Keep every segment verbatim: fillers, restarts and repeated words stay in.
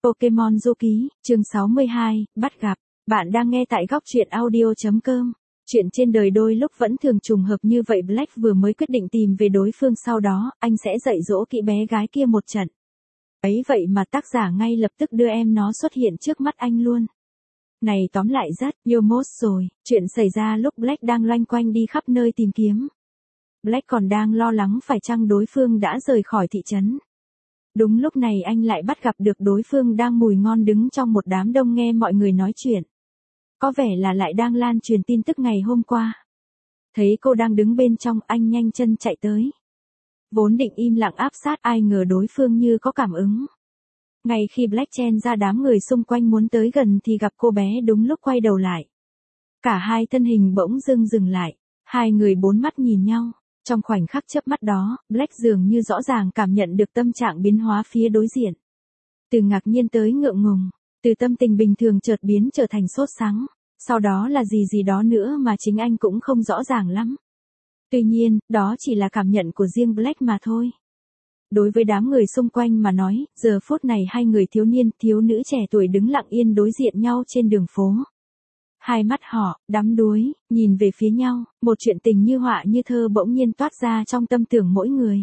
Pokemon Du Ký, chương sáu mươi hai, bắt gặp. Bạn đang nghe tại góc truyện audio chấm com. Chuyện trên đời đôi lúc vẫn thường trùng hợp như vậy. Black vừa mới quyết định tìm về đối phương, sau đó, anh sẽ dạy dỗ kỹ bé gái kia một trận. Ấy vậy mà tác giả ngay lập tức đưa em nó xuất hiện trước mắt anh luôn. Này tóm lại rất, Yomos rồi, chuyện xảy ra lúc Black đang loanh quanh đi khắp nơi tìm kiếm. Black còn đang lo lắng phải chăng đối phương đã rời khỏi thị trấn. Đúng lúc này anh lại bắt gặp được đối phương đang mùi ngon đứng trong một đám đông nghe mọi người nói chuyện. Có vẻ là lại đang lan truyền tin tức ngày hôm qua. Thấy cô đang đứng bên trong, anh nhanh chân chạy tới. Vốn định im lặng áp sát, ai ngờ đối phương như có cảm ứng. Ngay khi Black chen ra đám người xung quanh muốn tới gần thì gặp cô bé đúng lúc quay đầu lại. Cả hai thân hình bỗng dưng dừng lại, hai người bốn mắt nhìn nhau. Trong khoảnh khắc chớp mắt đó, Black dường như rõ ràng cảm nhận được tâm trạng biến hóa phía đối diện. Từ ngạc nhiên tới ngượng ngùng, từ tâm tình bình thường chợt biến trở thành sốt sắng, sau đó là gì gì đó nữa mà chính anh cũng không rõ ràng lắm. Tuy nhiên, đó chỉ là cảm nhận của riêng Black mà thôi. Đối với đám người xung quanh mà nói, giờ phút này hai người thiếu niên, thiếu nữ trẻ tuổi đứng lặng yên đối diện nhau trên đường phố. Hai mắt họ, đắm đuối, nhìn về phía nhau, một chuyện tình như họa như thơ bỗng nhiên toát ra trong tâm tưởng mỗi người.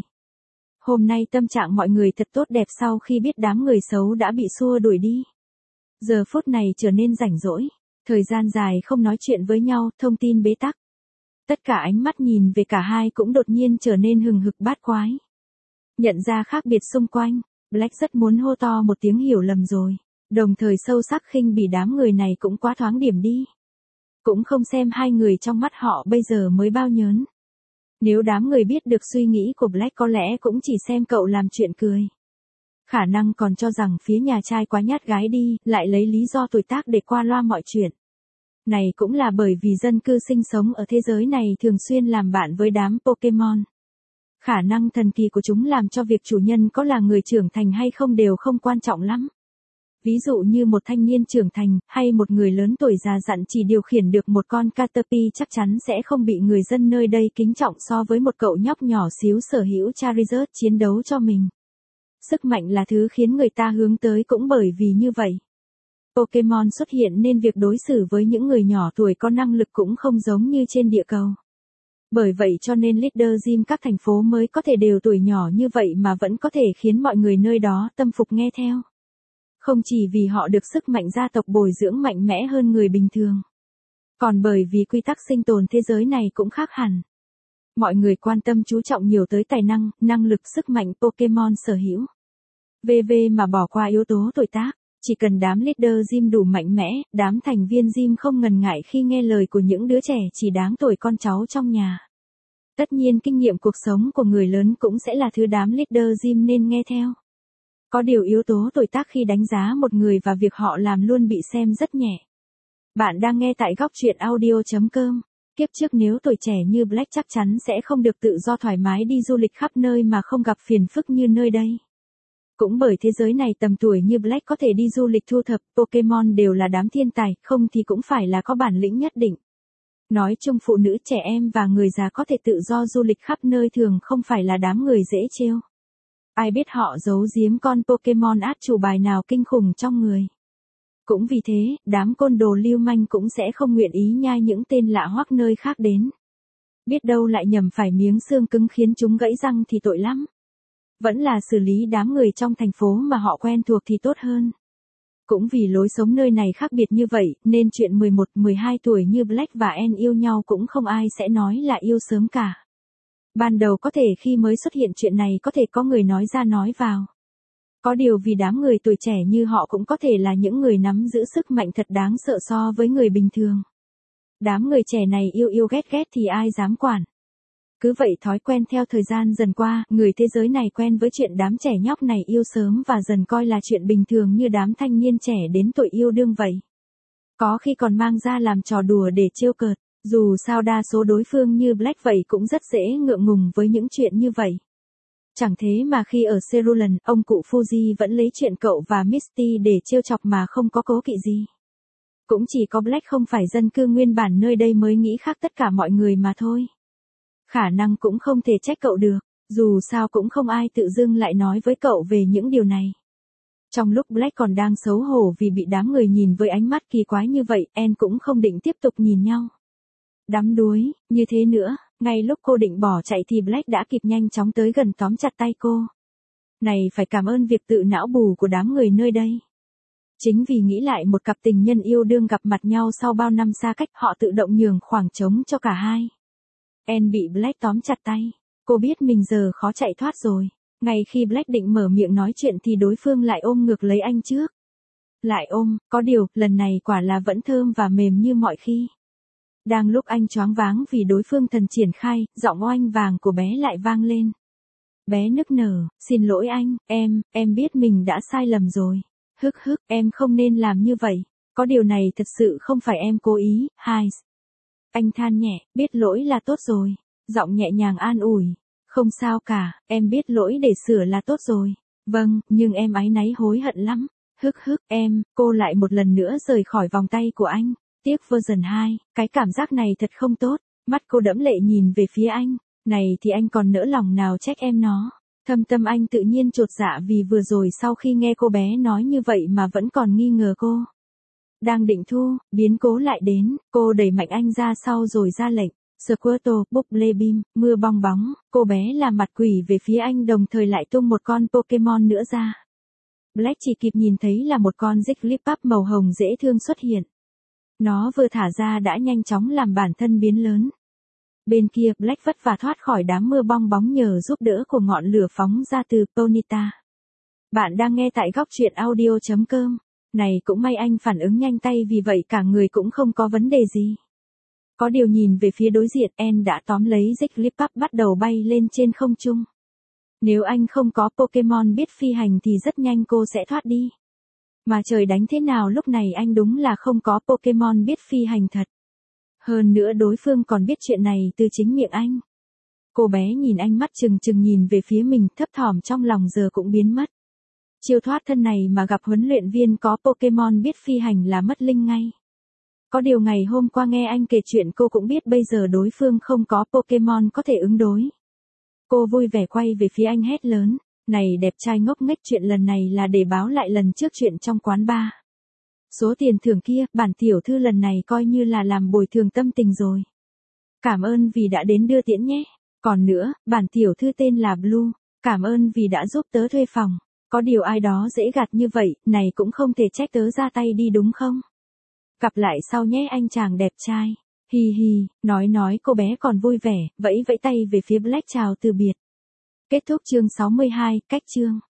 Hôm nay tâm trạng mọi người thật tốt đẹp sau khi biết đám người xấu đã bị xua đuổi đi. Giờ phút này trở nên rảnh rỗi, thời gian dài không nói chuyện với nhau, thông tin bế tắc. Tất cả ánh mắt nhìn về cả hai cũng đột nhiên trở nên hừng hực bát quái. Nhận ra khác biệt xung quanh, Black rất muốn hô to một tiếng hiểu lầm rồi. Đồng thời sâu sắc khinh bỉ đám người này cũng quá thoáng điểm đi. Cũng không xem hai người trong mắt họ bây giờ mới bao nhớn. Nếu đám người biết được suy nghĩ của Black có lẽ cũng chỉ xem cậu làm chuyện cười. Khả năng còn cho rằng phía nhà trai quá nhát gái đi, lại lấy lý do tuổi tác để qua loa mọi chuyện. Này cũng là bởi vì dân cư sinh sống ở thế giới này thường xuyên làm bạn với đám Pokemon. Khả năng thần kỳ của chúng làm cho việc chủ nhân có là người trưởng thành hay không đều không quan trọng lắm. Ví dụ như một thanh niên trưởng thành, hay một người lớn tuổi già dặn chỉ điều khiển được một con Caterpie chắc chắn sẽ không bị người dân nơi đây kính trọng so với một cậu nhóc nhỏ xíu sở hữu Charizard chiến đấu cho mình. Sức mạnh là thứ khiến người ta hướng tới cũng bởi vì như vậy. Pokemon xuất hiện nên việc đối xử với những người nhỏ tuổi có năng lực cũng không giống như trên địa cầu. Bởi vậy cho nên leader gym các thành phố mới có thể đều tuổi nhỏ như vậy mà vẫn có thể khiến mọi người nơi đó tâm phục nghe theo. Không chỉ vì họ được sức mạnh gia tộc bồi dưỡng mạnh mẽ hơn người bình thường. Còn bởi vì quy tắc sinh tồn thế giới này cũng khác hẳn. Mọi người quan tâm chú trọng nhiều tới tài năng, năng lực sức mạnh Pokemon sở hữu. vê vê mà bỏ qua yếu tố tuổi tác. Chỉ cần đám leader gym đủ mạnh mẽ, đám thành viên gym không ngần ngại khi nghe lời của những đứa trẻ chỉ đáng tuổi con cháu trong nhà. Tất nhiên kinh nghiệm cuộc sống của người lớn cũng sẽ là thứ đám leader gym nên nghe theo. Có điều yếu tố tuổi tác khi đánh giá một người và việc họ làm luôn bị xem rất nhẹ. Bạn đang nghe tại góc truyện audio chấm com. Kiếp trước nếu tuổi trẻ như Black chắc chắn sẽ không được tự do thoải mái đi du lịch khắp nơi mà không gặp phiền phức như nơi đây. Cũng bởi thế giới này tầm tuổi như Black có thể đi du lịch thu thập Pokemon đều là đám thiên tài, không thì cũng phải là có bản lĩnh nhất định. Nói chung phụ nữ, trẻ em và người già có thể tự do du lịch khắp nơi thường không phải là đám người dễ trêu. Ai biết họ giấu giếm con Pokemon át chủ bài nào kinh khủng trong người. Cũng vì thế, đám côn đồ lưu manh cũng sẽ không nguyện ý nhai những tên lạ hoắc nơi khác đến. Biết đâu lại nhầm phải miếng xương cứng khiến chúng gãy răng thì tội lắm. Vẫn là xử lý đám người trong thành phố mà họ quen thuộc thì tốt hơn. Cũng vì lối sống nơi này khác biệt như vậy, nên chuyện mười một, mười hai tuổi như Black và Anne yêu nhau cũng không ai sẽ nói là yêu sớm cả. Ban đầu có thể khi mới xuất hiện chuyện này có thể có người nói ra nói vào. Có điều vì đám người tuổi trẻ như họ cũng có thể là những người nắm giữ sức mạnh thật đáng sợ so với người bình thường. Đám người trẻ này yêu yêu ghét ghét thì ai dám quản. Cứ vậy thói quen theo thời gian dần qua, người thế giới này quen với chuyện đám trẻ nhóc này yêu sớm và dần coi là chuyện bình thường như đám thanh niên trẻ đến tuổi yêu đương vậy. Có khi còn mang ra làm trò đùa để trêu cợt, dù sao đa số đối phương như Black vậy cũng rất dễ ngượng ngùng với những chuyện như vậy. Chẳng thế mà khi ở Cerulean, ông cụ Fuji vẫn lấy chuyện cậu và Misty để trêu chọc mà không có cố kỵ gì. Cũng chỉ có Black không phải dân cư nguyên bản nơi đây mới nghĩ khác tất cả mọi người mà thôi. Khả năng cũng không thể trách cậu được, dù sao cũng không ai tự dưng lại nói với cậu về những điều này. Trong lúc Black còn đang xấu hổ vì bị đám người nhìn với ánh mắt kỳ quái như vậy, Anne cũng không định tiếp tục nhìn nhau. Đắm đuối, như thế nữa, ngay lúc cô định bỏ chạy thì Black đã kịp nhanh chóng tới gần tóm chặt tay cô. Này phải cảm ơn việc tự não bù của đám người nơi đây. Chính vì nghĩ lại một cặp tình nhân yêu đương gặp mặt nhau sau bao năm xa cách, họ tự động nhường khoảng trống cho cả hai. Anne bị Black tóm chặt tay. Cô biết mình giờ khó chạy thoát rồi. Ngay khi Black định mở miệng nói chuyện thì đối phương lại ôm ngược lấy anh trước. Lại ôm, có điều, lần này quả là vẫn thơm và mềm như mọi khi. Đang lúc anh choáng váng vì đối phương thần triển khai, giọng oanh vàng của bé lại vang lên. Bé nức nở, xin lỗi anh, em, em biết mình đã sai lầm rồi. Hức hức, em không nên làm như vậy. Có điều này thật sự không phải em cố ý, Hayes. Anh than nhẹ, biết lỗi là tốt rồi. Giọng nhẹ nhàng an ủi. Không sao cả, em biết lỗi để sửa là tốt rồi. Vâng, nhưng em áy náy hối hận lắm. Hức hức, em, cô lại một lần nữa rời khỏi vòng tay của anh. Tiếc version hai, cái cảm giác này thật không tốt. Mắt cô đẫm lệ nhìn về phía anh. Này thì anh còn nỡ lòng nào trách em nó. Thâm tâm anh tự nhiên chột dạ vì vừa rồi sau khi nghe cô bé nói như vậy mà vẫn còn nghi ngờ cô. Đang định thu, biến cố lại đến, cô đẩy mạnh anh ra sau rồi ra lệnh. Squirtle, Bubble Beam, mưa bong bóng, cô bé làm mặt quỷ về phía anh đồng thời lại tung một con Pokemon nữa ra. Black chỉ kịp nhìn thấy là một con Jigglypuff màu hồng dễ thương xuất hiện. Nó vừa thả ra đã nhanh chóng làm bản thân biến lớn. Bên kia, Black vất vả thoát khỏi đám mưa bong bóng nhờ giúp đỡ của ngọn lửa phóng ra từ Ponyta. Bạn đang nghe tại góc truyện audio chấm com. Này cũng may anh phản ứng nhanh tay vì vậy cả người cũng không có vấn đề gì. Có điều nhìn về phía đối diện, Anne đã tóm lấy Jigglypuff bắt đầu bay lên trên không trung. Nếu anh không có Pokemon biết phi hành thì rất nhanh cô sẽ thoát đi. Mà trời đánh thế nào lúc này anh đúng là không có Pokemon biết phi hành thật. Hơn nữa đối phương còn biết chuyện này từ chính miệng anh. Cô bé nhìn anh mắt trừng trừng nhìn về phía mình, thấp thỏm trong lòng giờ cũng biến mất. Chiêu thoát thân này mà gặp huấn luyện viên có Pokemon biết phi hành là mất linh ngay. Có điều ngày hôm qua nghe anh kể chuyện cô cũng biết bây giờ đối phương không có Pokemon có thể ứng đối. Cô vui vẻ quay về phía anh hét lớn. Này đẹp trai ngốc nghếch, chuyện lần này là để báo lại lần trước chuyện trong quán bar. Số tiền thưởng kia, bản tiểu thư lần này coi như là làm bồi thường tâm tình rồi. Cảm ơn vì đã đến đưa tiễn nhé. Còn nữa, bản tiểu thư tên là Blue. Cảm ơn vì đã giúp tớ thuê phòng. Có điều ai đó dễ gạt như vậy, này cũng không thể trách tớ ra tay đi đúng không? Gặp lại sau nhé anh chàng đẹp trai. Hi hi, nói nói cô bé còn vui vẻ, vẫy vẫy tay về phía Black chào từ biệt. Kết thúc chương sáu mươi hai, cách chương.